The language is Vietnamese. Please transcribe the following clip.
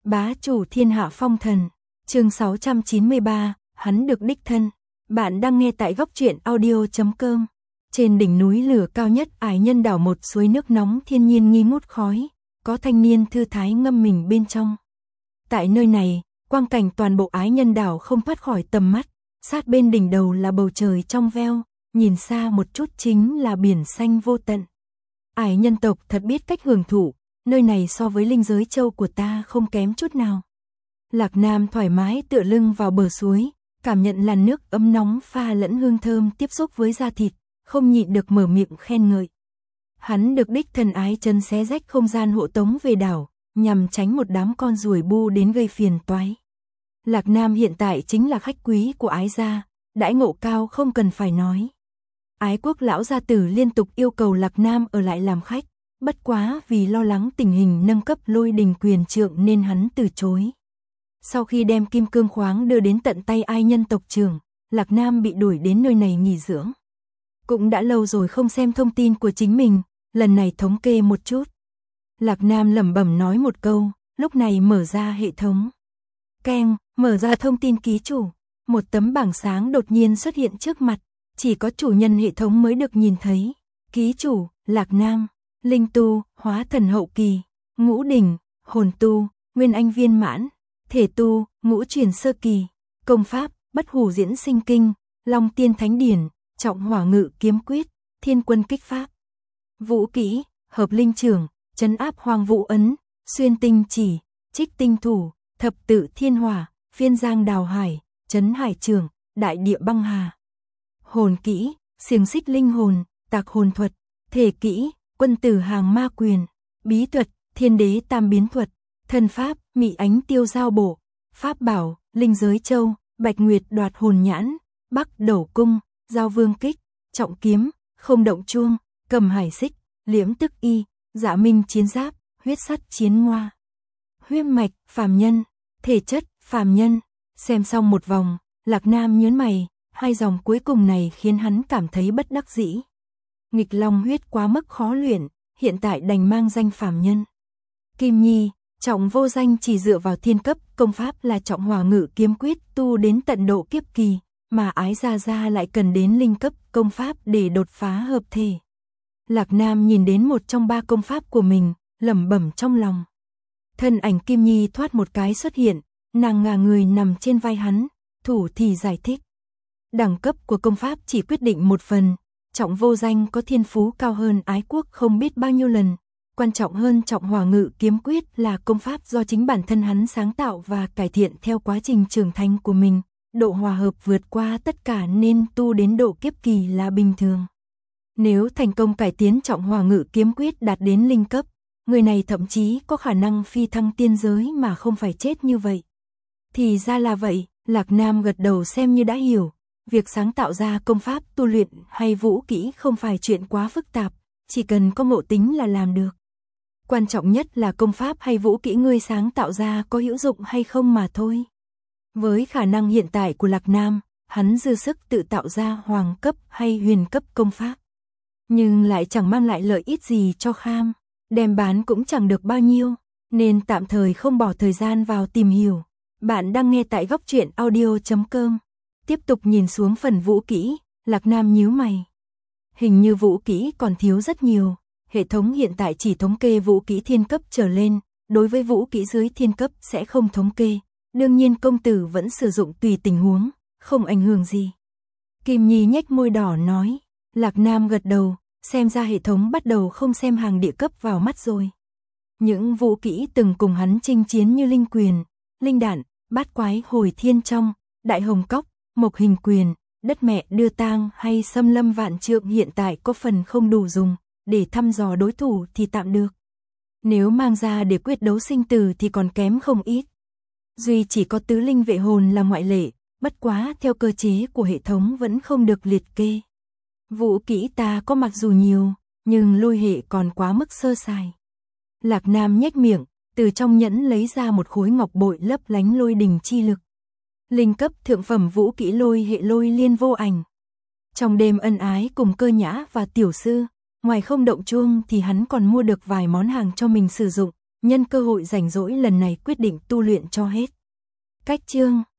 Bá chủ thiên hạ phong thần, chương 693, hắn được đích thân. Bạn đang nghe tại góc truyện audio.com. Trên đỉnh núi lửa cao nhất Ải Nhân đảo, một suối nước nóng thiên nhiên nghi ngút khói, có thanh niên thư thái ngâm mình bên trong. Tại nơi này, quang cảnh toàn bộ Ái Nhân đảo không thoát khỏi tầm mắt, sát bên đỉnh đầu là bầu trời trong veo, nhìn xa một chút chính là biển xanh vô tận. Ải nhân tộc thật biết cách hưởng thụ, nơi này so với linh giới châu của ta không kém chút nào. Lạc Nam thoải mái tựa lưng vào bờ suối, cảm nhận làn nước ấm nóng pha lẫn hương thơm tiếp xúc với da thịt, không nhịn được mở miệng khen ngợi. Hắn được đích thân Ái Chân xé rách không gian hộ tống về đảo, nhằm tránh một đám con ruồi bu đến gây phiền toái. Lạc Nam hiện tại chính là khách quý của Ái gia, đãi ngộ cao không cần phải nói. Ái Quốc lão gia tử liên tục yêu cầu Lạc Nam ở lại làm khách, bất quá vì lo lắng tình hình nâng cấp Lôi Đình quyền trượng nên hắn từ chối. Sau khi đem kim cương khoáng đưa đến tận tay Ái nhân tộc trưởng, Lạc Nam bị đuổi đến nơi này nghỉ dưỡng. Cũng đã lâu rồi không xem thông tin của chính mình, lần này thống kê một chút. Lạc Nam lẩm bẩm nói một câu, lúc này mở ra hệ thống. Keng, mở ra thông tin ký chủ. Một tấm bảng sáng đột nhiên xuất hiện trước mặt, chỉ có chủ nhân hệ thống mới được nhìn thấy. Ký chủ, Lạc Nam, linh tu, hóa thần hậu kỳ, ngũ đỉnh, hồn tu, nguyên anh viên mãn, thể tu, ngũ chuyển sơ kỳ, công pháp, bất hủ diễn sinh kinh, long tiên thánh điển, trọng hỏa ngự kiếm quyết, thiên quân kích pháp. Vũ kỹ, hợp linh trưởng, trấn áp hoàng vũ ấn, xuyên tinh chỉ, trích tinh thủ, thập tự thiên hỏa, phiên giang đào hải, trấn hải trưởng, đại địa băng hà. Hồn kỹ, xiềng xích linh hồn, tạc hồn thuật. Thể kỹ, quân tử hàng ma quyền. Bí thuật, thiên đế tam biến thuật. Thân pháp, mị ánh tiêu giao bộ. Pháp bảo, linh giới châu, bạch nguyệt đoạt hồn nhãn, bắc đẩu cung, giao vương kích, trọng kiếm, không động chuông, cầm hải xích, liễm tức y, dạ minh chiến giáp, huyết sắt chiến ngoa. Huyết mạch, phàm nhân, thể chất, phàm nhân. Xem xong một vòng, Lạc Nam nhớn mày, hai dòng cuối cùng này khiến hắn cảm thấy bất đắc dĩ. Nghịch long huyết quá mức khó luyện, hiện tại đành mang danh phàm nhân. Kim Nhi, trọng vô danh chỉ dựa vào thiên cấp, công pháp là trọng hỏa ngự kiếm quyết tu đến tận độ kiếp kỳ, mà Ái gia lại cần đến linh cấp công pháp để đột phá hợp thể. Lạc Nam nhìn đến một trong ba công pháp của mình, lẩm bẩm trong lòng. Thân ảnh Kim Nhi thoát một cái xuất hiện, nàng ngả người nằm trên vai hắn, thủ thì giải thích. Đẳng cấp của công pháp chỉ quyết định một phần, trọng vô danh có thiên phú cao hơn Ái Quốc không biết bao nhiêu lần, quan trọng hơn trọng hỏa ngự kiếm quyết là công pháp do chính bản thân hắn sáng tạo và cải thiện theo quá trình trưởng thành của mình, độ hòa hợp vượt qua tất cả nên tu đến độ kiếp kỳ là bình thường. Nếu thành công cải tiến trọng hỏa ngự kiếm quyết đạt đến linh cấp, người này thậm chí có khả năng phi thăng tiên giới mà không phải chết như vậy. Thì ra là vậy, Lạc Nam gật đầu xem như đã hiểu. Việc sáng tạo ra công pháp tu luyện hay vũ kỹ không phải chuyện quá phức tạp, chỉ cần có ngộ tính là làm được. Quan trọng nhất là công pháp hay vũ kỹ ngươi sáng tạo ra có hữu dụng hay không mà thôi. Với khả năng hiện tại của Lạc Nam, hắn dư sức tự tạo ra hoàng cấp hay huyền cấp công pháp. Nhưng lại chẳng mang lại lợi ích gì cho Kham, đem bán cũng chẳng được bao nhiêu, nên tạm thời không bỏ thời gian vào tìm hiểu. Bạn đang nghe tại góc truyện audio.com. Tiếp tục nhìn xuống phần vũ kỹ, Lạc Nam nhíu mày. Hình như vũ kỹ còn thiếu rất nhiều, hệ thống hiện tại chỉ thống kê vũ kỹ thiên cấp trở lên, đối với vũ kỹ dưới thiên cấp sẽ không thống kê, đương nhiên công tử vẫn sử dụng tùy tình huống, không ảnh hưởng gì. Kim Nhi nhếch môi đỏ nói, Lạc Nam gật đầu, xem ra hệ thống bắt đầu không xem hàng địa cấp vào mắt rồi. Những vũ kỹ từng cùng hắn chinh chiến như linh quyền, linh đạn, bát quái hồi thiên trong, đại hồng cốc, mộc hình quyền, đất mẹ đưa tang hay xâm lâm vạn trượng hiện tại có phần không đủ dùng, để thăm dò đối thủ thì tạm được. Nếu mang ra để quyết đấu sinh tử thì còn kém không ít. Duy chỉ có tứ linh vệ hồn là ngoại lệ, bất quá theo cơ chế của hệ thống vẫn không được liệt kê. Vũ kỹ ta có mặc dù nhiều, nhưng lôi hệ còn quá mức sơ sài. Lạc Nam nhếch miệng, từ trong nhẫn lấy ra một khối ngọc bội lấp lánh lôi đình chi lực. Linh cấp thượng phẩm vũ kỹ lôi hệ lôi liên vô ảnh. Trong đêm ân ái cùng Cơ Nhã và tiểu sư, ngoài không động chuông thì hắn còn mua được vài món hàng cho mình sử dụng, nhân cơ hội rảnh rỗi lần này quyết định tu luyện cho hết. Cách chương